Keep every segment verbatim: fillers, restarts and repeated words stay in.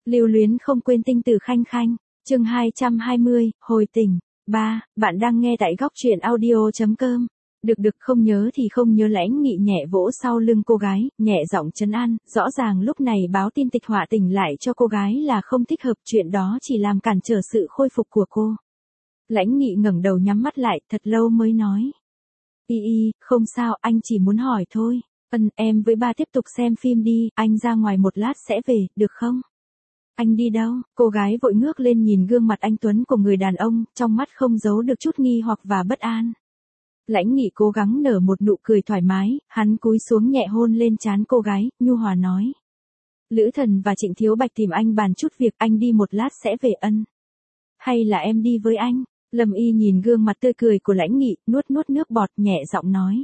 Lưu luyến không quên tinh tử khanh khanh, chương hai trăm hai mươi, hồi tỉnh. ba. Bạn đang nghe tại góc truyện audio.com. Được được không nhớ thì không nhớ. Lãnh Nghị nhẹ vỗ sau lưng cô gái, nhẹ giọng trấn an, rõ ràng lúc này báo tin Tịch Họa tỉnh lại cho cô gái là không thích hợp, chuyện đó chỉ làm cản trở sự khôi phục của cô. Lãnh Nghị ngẩng đầu nhắm mắt lại, thật lâu mới nói. Y y, không sao, anh chỉ muốn hỏi thôi. Ân, em với ba tiếp tục xem phim đi, anh ra ngoài một lát sẽ về, được không? Anh đi đâu? Cô gái vội ngước lên nhìn gương mặt anh tuấn của người đàn ông, trong mắt không giấu được chút nghi hoặc và bất an. Lãnh Nghị cố gắng nở một nụ cười thoải mái, hắn cúi xuống nhẹ hôn lên trán cô gái, nhu hòa nói. Lữ Thần và Trịnh Thiếu Bạch tìm anh bàn chút việc, anh đi một lát sẽ về. Ân. Hay là em đi với anh? Lâm Y nhìn gương mặt tươi cười của Lãnh Nghị, nuốt nuốt nước bọt, nhẹ giọng nói.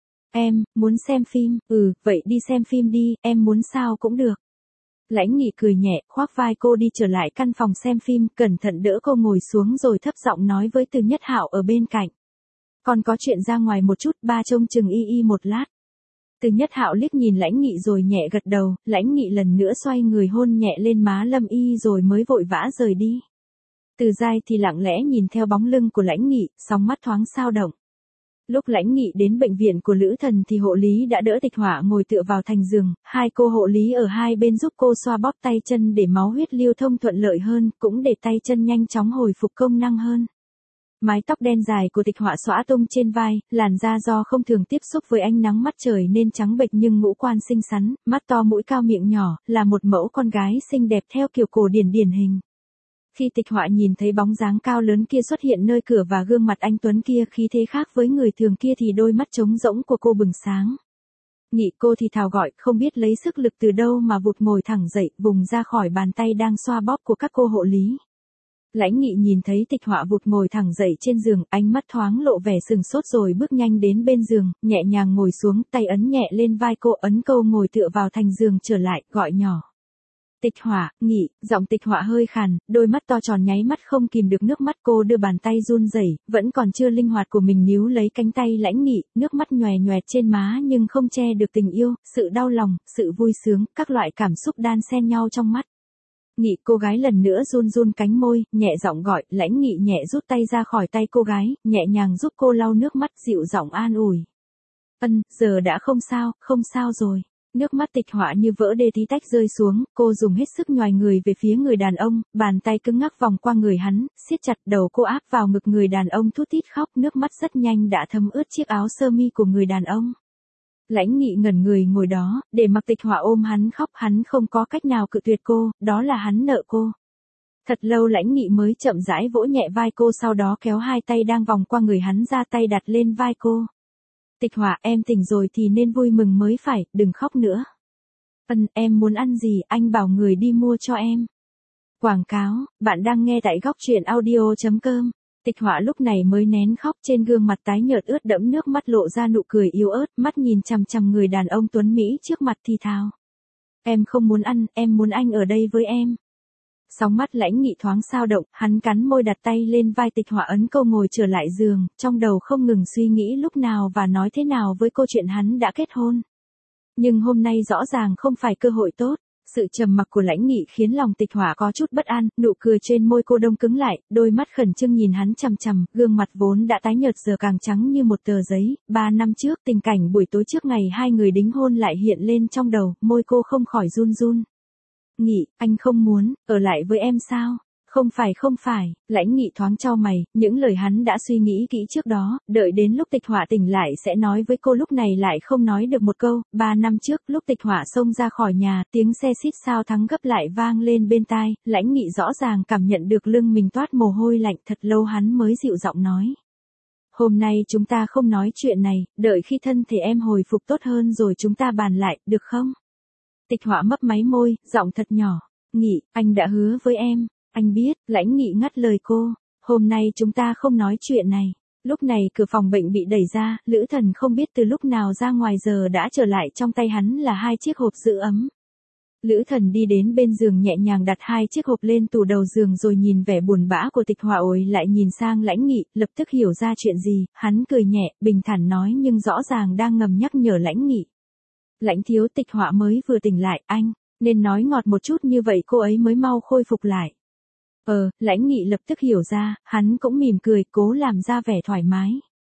Em, muốn xem phim, ừ, vậy đi xem phim đi, em muốn sao cũng được. Lãnh Nghị cười nhẹ, khoác vai cô đi trở lại căn phòng xem phim, cẩn thận đỡ cô ngồi xuống rồi thấp giọng nói với Từ Nhất Hạo ở bên cạnh. Còn có chuyện ra ngoài một chút, ba trông chừng y y một lát. Từ Nhất Hạo liếc nhìn Lãnh Nghị rồi nhẹ gật đầu, Lãnh Nghị lần nữa xoay người hôn nhẹ lên má Lâm Y rồi mới vội vã rời đi. Từ Giai thì lặng lẽ nhìn theo bóng lưng của Lãnh Nghị, sóng mắt thoáng xao động. Lúc Lãnh Nghị đến bệnh viện của Lữ Thần thì hộ lý đã đỡ Tịch Họa ngồi tựa vào thành giường, hai cô hộ lý ở hai bên giúp cô xoa bóp tay chân để máu huyết lưu thông thuận lợi hơn, cũng để tay chân nhanh chóng hồi phục công năng hơn. Mái tóc đen dài của Tịch Họa xõa tung trên vai, làn da do không thường tiếp xúc với ánh nắng mặt trời nên trắng bệch nhưng ngũ quan xinh xắn, mắt to mũi cao miệng nhỏ, là một mẫu con gái xinh đẹp theo kiểu cổ điển điển hình. Khi Tịch Họa nhìn thấy bóng dáng cao lớn kia xuất hiện nơi cửa và gương mặt anh tuấn kia khí thế khác với người thường kia thì đôi mắt trống rỗng của cô bừng sáng. Nghị, cô thì thào gọi, không biết lấy sức lực từ đâu mà vụt ngồi thẳng dậy, vùng ra khỏi bàn tay đang xoa bóp của các cô hộ lý. Lãnh Nghị nhìn thấy Tịch Họa vụt ngồi thẳng dậy trên giường, ánh mắt thoáng lộ vẻ sừng sốt rồi bước nhanh đến bên giường, nhẹ nhàng ngồi xuống, tay ấn nhẹ lên vai cô, ấn cô ngồi tựa vào thành giường trở lại, gọi nhỏ. Tịch Họa, Nghị, giọng Tịch Họa hơi khàn, đôi mắt to tròn nháy mắt không kìm được nước mắt, cô đưa bàn tay run rẩy, vẫn còn chưa linh hoạt của mình níu lấy cánh tay Lãnh Nghị, nước mắt nhòe nhòe trên má nhưng không che được tình yêu, sự đau lòng, sự vui sướng, các loại cảm xúc đan xen nhau trong mắt. Nghị, cô gái lần nữa run run cánh môi, nhẹ giọng gọi, Lãnh Nghị nhẹ rút tay ra khỏi tay cô gái, nhẹ nhàng giúp cô lau nước mắt, dịu giọng an ủi. Ân, giờ đã không sao, không sao rồi. Nước mắt Tịch Họa như vỡ đê tí tách rơi xuống, cô dùng hết sức nhoài người về phía người đàn ông, bàn tay cứng ngắc vòng qua người hắn, siết chặt đầu cô áp vào ngực người đàn ông thút thít khóc, nước mắt rất nhanh đã thấm ướt chiếc áo sơ mi của người đàn ông. Lãnh Nghị ngẩn người ngồi đó, để mặc Tịch Họa ôm hắn khóc, hắn không có cách nào cự tuyệt cô, đó là hắn nợ cô. Thật lâu Lãnh Nghị mới chậm rãi vỗ nhẹ vai cô, sau đó kéo hai tay đang vòng qua người hắn ra, tay đặt lên vai cô. Tịch Họa, em tỉnh rồi thì nên vui mừng mới phải, đừng khóc nữa. Ân, em muốn ăn gì, anh bảo người đi mua cho em. Quảng cáo, bạn đang nghe tại góc truyện audio.com. Tịch Họa lúc này mới nén khóc, trên gương mặt tái nhợt ướt đẫm nước mắt lộ ra nụ cười yếu ớt, mắt nhìn chằm chằm người đàn ông tuấn Mỹ trước mặt thì thào. Em không muốn ăn, em muốn anh ở đây với em. Sóng mắt Lãnh Nghị thoáng xao động, hắn cắn môi đặt tay lên vai Tịch Họa ấn cô ngồi trở lại giường, trong đầu không ngừng suy nghĩ lúc nào và nói thế nào với cô chuyện hắn đã kết hôn. Nhưng hôm nay rõ ràng không phải cơ hội tốt. Sự trầm mặc của Lãnh Nghị khiến lòng Tịch Họa có chút bất an, nụ cười trên môi cô đông cứng lại, đôi mắt khẩn trương nhìn hắn chằm chằm, gương mặt vốn đã tái nhợt giờ càng trắng như một tờ giấy. Ba năm trước, tình cảnh buổi tối trước ngày hai người đính hôn lại hiện lên trong đầu, môi cô không khỏi run run. Nghị, anh không muốn ở lại với em sao? Không phải không phải, Lãnh Nghị thoáng chau mày, những lời hắn đã suy nghĩ kỹ trước đó, đợi đến lúc Tịch Họa tỉnh lại sẽ nói với cô, lúc này lại không nói được một câu. Ba năm trước, lúc Tịch Họa xông ra khỏi nhà, tiếng xe xít sao thắng gấp lại vang lên bên tai, Lãnh Nghị rõ ràng cảm nhận được lưng mình toát mồ hôi lạnh, thật lâu hắn mới dịu giọng nói. Hôm nay chúng ta không nói chuyện này, đợi khi thân thể em hồi phục tốt hơn rồi chúng ta bàn lại, được không? Tịch Họa mấp máy môi, giọng thật nhỏ. Nghị, anh đã hứa với em. Anh biết, Lãnh Nghị ngắt lời cô. Hôm nay chúng ta không nói chuyện này. Lúc này cửa phòng bệnh bị đẩy ra, Lữ Thần không biết từ lúc nào ra ngoài giờ đã trở lại, trong tay hắn là hai chiếc hộp giữ ấm. Lữ Thần đi đến bên giường nhẹ nhàng đặt hai chiếc hộp lên tủ đầu giường rồi nhìn vẻ buồn bã của Tịch Họa ồi lại nhìn sang Lãnh Nghị, lập tức hiểu ra chuyện gì, hắn cười nhẹ, bình thản nói nhưng rõ ràng đang ngầm nhắc nhở Lãnh Nghị. Lãnh thiếu, Tịch Họa mới vừa tỉnh lại, anh. Nên nói ngọt một chút như vậy cô ấy mới mau khôi phục lại. Ờ, Lãnh Nghị lập tức hiểu ra, hắn cũng mỉm cười, cố làm ra vẻ thoải mái.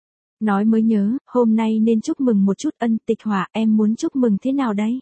Nói mới nhớ, hôm nay nên chúc mừng một chút. Ân, Tịch Hỏa, em muốn chúc mừng thế nào đấy?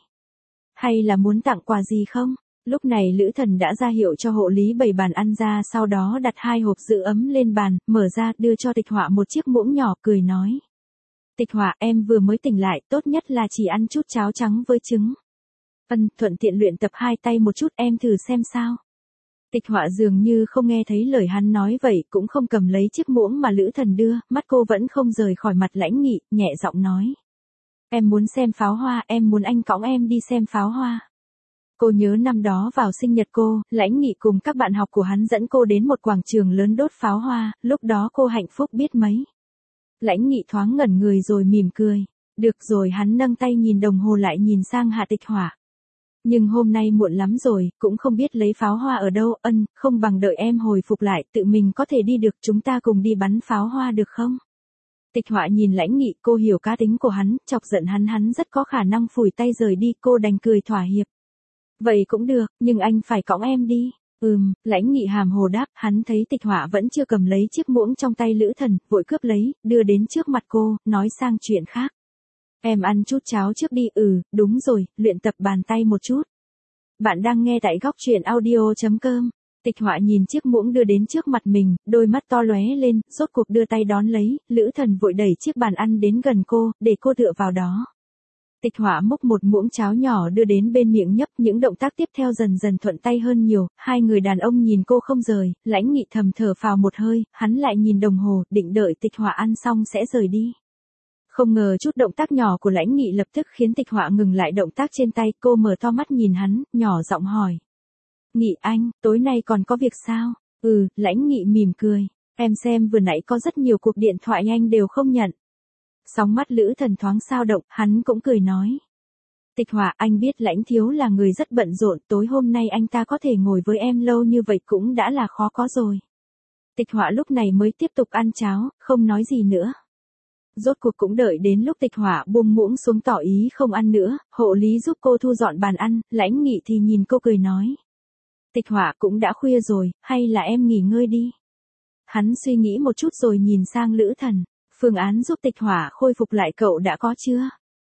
Hay là muốn tặng quà gì không? Lúc này Lữ Thần đã ra hiệu cho hộ lý bày bàn ăn ra, sau đó đặt hai hộp giữ ấm lên bàn, mở ra, đưa cho Tịch Hỏa một chiếc muỗng nhỏ, cười nói. Tịch Hỏa, em vừa mới tỉnh lại, tốt nhất là chỉ ăn chút cháo trắng với trứng. Ân, thuận tiện luyện tập hai tay một chút, em thử xem sao. Tịch Hỏa dường như không nghe thấy lời hắn nói vậy, cũng không cầm lấy chiếc muỗng mà Lữ Thần đưa, mắt cô vẫn không rời khỏi mặt Lãnh Nghị, nhẹ giọng nói. Em muốn xem pháo hoa, em muốn anh cõng em đi xem pháo hoa. Cô nhớ năm đó vào sinh nhật cô, Lãnh Nghị cùng các bạn học của hắn dẫn cô đến một quảng trường lớn đốt pháo hoa, lúc đó cô hạnh phúc biết mấy. Lãnh Nghị thoáng ngẩn người rồi mỉm cười. Được rồi, hắn nâng tay nhìn đồng hồ lại nhìn sang Hạ Tịch Hỏa. Nhưng hôm nay muộn lắm rồi, cũng không biết lấy pháo hoa ở đâu. Ân, không bằng đợi em hồi phục lại, tự mình có thể đi được, chúng ta cùng đi bắn pháo hoa được không? Tịch Hỏa nhìn Lãnh Nghị, cô hiểu cá tính của hắn, chọc giận hắn hắn rất có khả năng phủi tay rời đi, cô đành cười thỏa hiệp. Vậy cũng được, nhưng anh phải cõng em đi. Ừm, Lãnh Nghị hàm hồ đáp, hắn thấy Tịch Hỏa vẫn chưa cầm lấy chiếc muỗng trong tay Lữ Thần, vội cướp lấy, đưa đến trước mặt cô, nói sang chuyện khác. Em ăn chút cháo trước đi. Ừ, đúng rồi, luyện tập bàn tay một chút. Bạn đang nghe tại góc truyện audio chấm com. Tịch Hỏa nhìn chiếc muỗng đưa đến trước mặt mình, đôi mắt to lóe lên, rốt cuộc đưa tay đón lấy, Lữ Thần vội đẩy chiếc bàn ăn đến gần cô, để cô tựa vào đó. Tịch Hỏa múc một muỗng cháo nhỏ đưa đến bên miệng nhấp, những động tác tiếp theo dần dần thuận tay hơn nhiều, hai người đàn ông nhìn cô không rời, Lãnh Nghị thầm thở phào một hơi, hắn lại nhìn đồng hồ, định đợi Tịch Hỏa ăn xong sẽ rời đi. Không ngờ chút động tác nhỏ của Lãnh Nghị lập tức khiến Tịch Hỏa ngừng lại động tác trên tay, cô mở to mắt nhìn hắn, nhỏ giọng hỏi. Nghị anh, tối nay còn có việc sao? Ừ, Lãnh Nghị mỉm cười, em xem vừa nãy có rất nhiều cuộc điện thoại anh đều không nhận. Sóng mắt Lữ Thần thoáng sao động, hắn cũng cười nói. Tịch Hỏa, anh biết Lãnh thiếu là người rất bận rộn, tối hôm nay anh ta có thể ngồi với em lâu như vậy cũng đã là khó có rồi. Tịch Hỏa lúc này mới tiếp tục ăn cháo, không nói gì nữa. Rốt cuộc cũng đợi đến lúc Tịch Hỏa buông muỗng xuống tỏ ý không ăn nữa, hộ lý giúp cô thu dọn bàn ăn, Lãnh Nghị thì nhìn cô cười nói. Tịch Hỏa, cũng đã khuya rồi, hay là em nghỉ ngơi đi. Hắn suy nghĩ một chút rồi nhìn sang Lữ Thần. Phương án giúp Tịch Hỏa khôi phục lại cậu đã có chưa?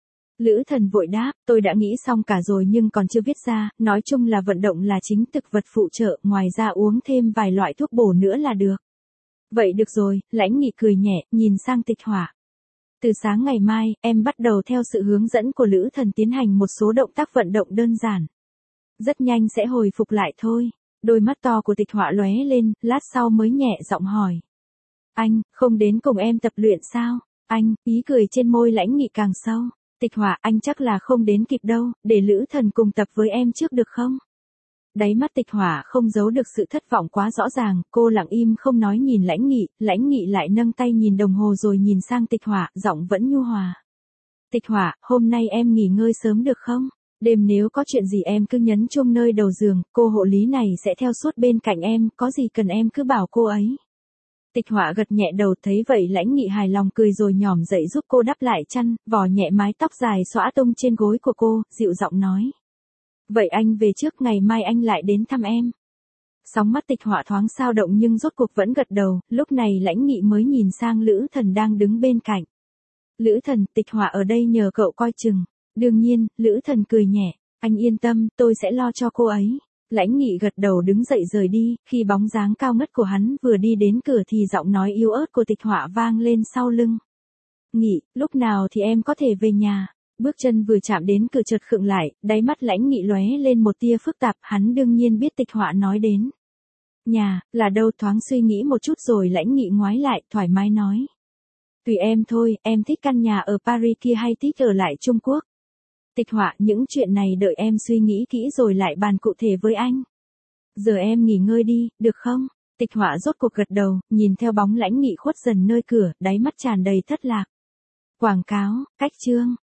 Lữ Thần vội đáp, tôi đã nghĩ xong cả rồi nhưng còn chưa viết ra, nói chung là vận động là chính, thực vật phụ trợ, ngoài ra uống thêm vài loại thuốc bổ nữa là được. Vậy được rồi, Lãnh Nghị cười nhẹ, nhìn sang Tịch Hỏa. Từ sáng ngày mai, em bắt đầu theo sự hướng dẫn của Lữ Thần tiến hành một số động tác vận động đơn giản. Rất nhanh sẽ hồi phục lại thôi. Đôi mắt to của Tịch Hỏa lóe lên, lát sau mới nhẹ giọng hỏi. Anh, không đến cùng em tập luyện sao? Anh, ý cười trên môi Lãnh Nghị càng sâu. Tịch Hỏa, anh chắc là không đến kịp đâu, để Lữ Thần cùng tập với em trước được không? Đáy mắt Tịch Hỏa không giấu được sự thất vọng quá rõ ràng, cô lặng im không nói nhìn Lãnh Nghị, Lãnh Nghị lại nâng tay nhìn đồng hồ rồi nhìn sang Tịch Hỏa, giọng vẫn nhu hòa. Tịch Hỏa, hôm nay em nghỉ ngơi sớm được không? Đêm nếu có chuyện gì em cứ nhấn chuông nơi đầu giường, cô hộ lý này sẽ theo suốt bên cạnh em, có gì cần em cứ bảo cô ấy. Tịch Hỏa gật nhẹ đầu, thấy vậy Lãnh Nghị hài lòng cười rồi nhòm dậy giúp cô đắp lại chăn, vò nhẹ mái tóc dài xõa tung trên gối của cô, dịu giọng nói. Vậy anh về trước, ngày mai anh lại đến thăm em. Sóng mắt Tịch Hỏa thoáng sao động nhưng rốt cuộc vẫn gật đầu, lúc này Lãnh Nghị mới nhìn sang Lữ Thần đang đứng bên cạnh. Lữ Thần, Tịch Hỏa ở đây nhờ cậu coi chừng. Đương nhiên, Lữ Thần cười nhẹ, anh yên tâm, tôi sẽ lo cho cô ấy. Lãnh Nghị gật đầu đứng dậy rời đi, khi bóng dáng cao ngất của hắn vừa đi đến cửa thì giọng nói yếu ớt của Tịch Hỏa vang lên sau lưng. Nghị, lúc nào thì em có thể về nhà? Bước chân vừa chạm đến cửa chợt khựng lại, đáy mắt Lãnh Nghị lóe lên một tia phức tạp, hắn đương nhiên biết Tịch Hỏa nói đến. Nhà, là đâu? Thoáng suy nghĩ một chút rồi Lãnh Nghị ngoái lại, thoải mái nói. Tùy em thôi, em thích căn nhà ở Paris kia hay thích ở lại Trung Quốc? Tịch Hỏa, những chuyện này đợi em suy nghĩ kỹ rồi lại bàn cụ thể với anh. Giờ em nghỉ ngơi đi, được không? Tịch Hỏa rốt cuộc gật đầu, nhìn theo bóng Lãnh Nghị khuất dần nơi cửa, đáy mắt tràn đầy thất lạc. Quảng cáo, cách chương.